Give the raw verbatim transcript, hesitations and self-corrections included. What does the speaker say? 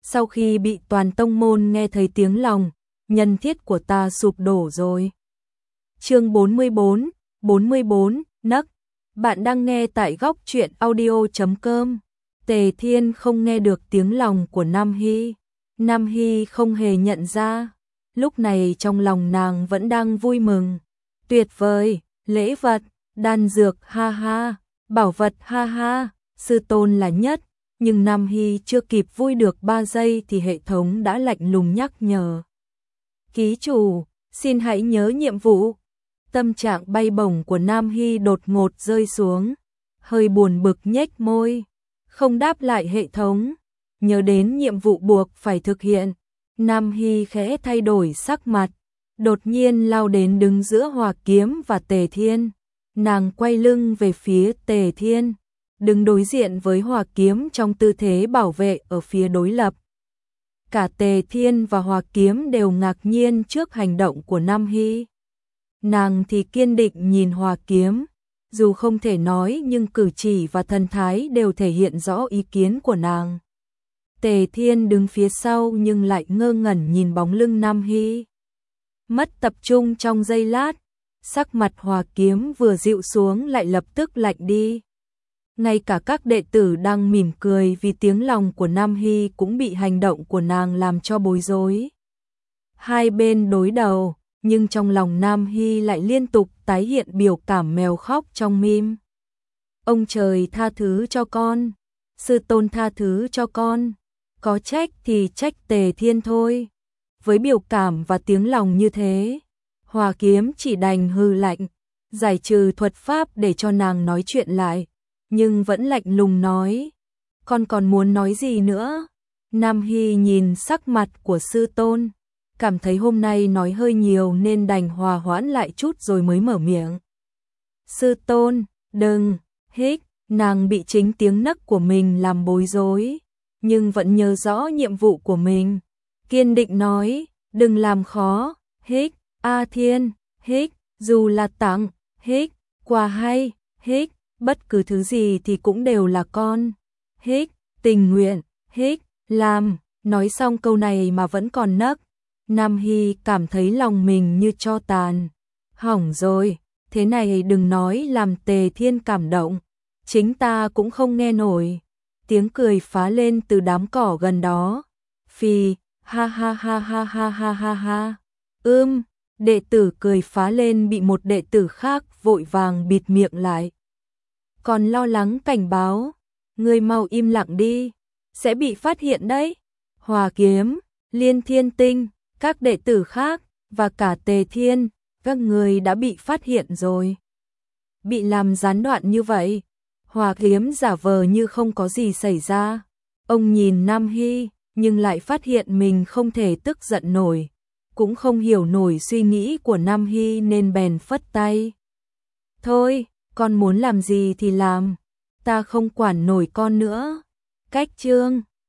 sau khi bị toàn tông môn nghe thấy tiếng lòng, nhân thiết của ta sụp đổ rồi. Chương bốn mươi bốn, bốn mươi bốn, nấc. Bạn đang nghe tại góc truyện audio chấm com. Tề Thiên không nghe được tiếng lòng của Nam Hy. Nam Hy không hề nhận ra. Lúc này trong lòng nàng vẫn đang vui mừng. Tuyệt vời, lễ vật, đan dược ha ha, bảo vật ha ha, sư tôn là nhất. Nhưng Nam Hy chưa kịp vui được ba giây thì hệ thống đã lạnh lùng nhắc nhở. Ký chủ, xin hãy nhớ nhiệm vụ. Tâm trạng bay bổng của Nam Hy đột ngột rơi xuống. Hơi buồn bực nhếch môi. Không đáp lại hệ thống. Nhớ đến nhiệm vụ buộc phải thực hiện. Nam Hy khẽ thay đổi sắc mặt. Đột nhiên lao đến đứng giữa Hòa Kiếm và Tề Thiên. Nàng quay lưng về phía Tề Thiên. Đứng đối diện với Hòa Kiếm trong tư thế bảo vệ ở phía đối lập. Cả Tề Thiên và Hòa Kiếm đều ngạc nhiên trước hành động của Nam Hy. Nàng thì kiên định nhìn Hòa Kiếm, dù không thể nói nhưng cử chỉ và thần thái đều thể hiện rõ ý kiến của nàng. Tề Thiên đứng phía sau nhưng lại ngơ ngẩn nhìn bóng lưng Nam Hy. Mất tập trung trong giây lát, sắc mặt Hòa Kiếm vừa dịu xuống lại lập tức lạnh đi. Ngay cả các đệ tử đang mỉm cười vì tiếng lòng của Nam Hy cũng bị hành động của nàng làm cho bối rối. Hai bên đối đầu, nhưng trong lòng Nam Hy lại liên tục tái hiện biểu cảm mèo khóc trong meme. Ông trời tha thứ cho con, sư tôn tha thứ cho con, có trách thì trách Tề Thiên thôi. Với biểu cảm và tiếng lòng như thế, Hòa Kiếm chỉ đành hừ lạnh, giải trừ thuật pháp để cho nàng nói chuyện lại. Nhưng vẫn lạnh lùng nói, con còn muốn nói gì nữa? Nam Hy nhìn sắc mặt của sư tôn, cảm thấy hôm nay nói hơi nhiều nên đành hòa hoãn lại chút rồi mới mở miệng. Sư tôn, đừng, hích, nàng bị chính tiếng nấc của mình làm bối rối, nhưng vẫn nhớ rõ nhiệm vụ của mình. Kiên định nói, đừng làm khó, hích, A Thiên, hích, dù là tặng, hích, quà hay, hích. Bất cứ thứ gì thì cũng đều là con. Hích, tình nguyện, hích, làm. Nói xong câu này mà vẫn còn nấc. Nam Hy cảm thấy lòng mình như tro tàn. Hỏng rồi, thế này đừng nói làm Tề Thiên cảm động. Chính ta cũng không nghe nổi. Tiếng cười phá lên từ đám cỏ gần đó. Phì, ha ha ha ha ha ha ha ha. Ưm, đệ tử cười phá lên bị một đệ tử khác vội vàng bịt miệng lại. Còn lo lắng cảnh báo, ngươi mau im lặng đi, sẽ bị phát hiện đấy. Hòa Kiếm, Liên Thiên Tinh, các đệ tử khác, và cả Tề Thiên, các người đã bị phát hiện rồi. Bị làm gián đoạn như vậy, Hòa Kiếm giả vờ như không có gì xảy ra. Ông nhìn Nam Hy, nhưng lại phát hiện mình không thể tức giận nổi, cũng không hiểu nổi suy nghĩ của Nam Hy nên bèn phất tay. Thôi, con muốn làm gì thì làm, ta không quản nổi con nữa. Cách chương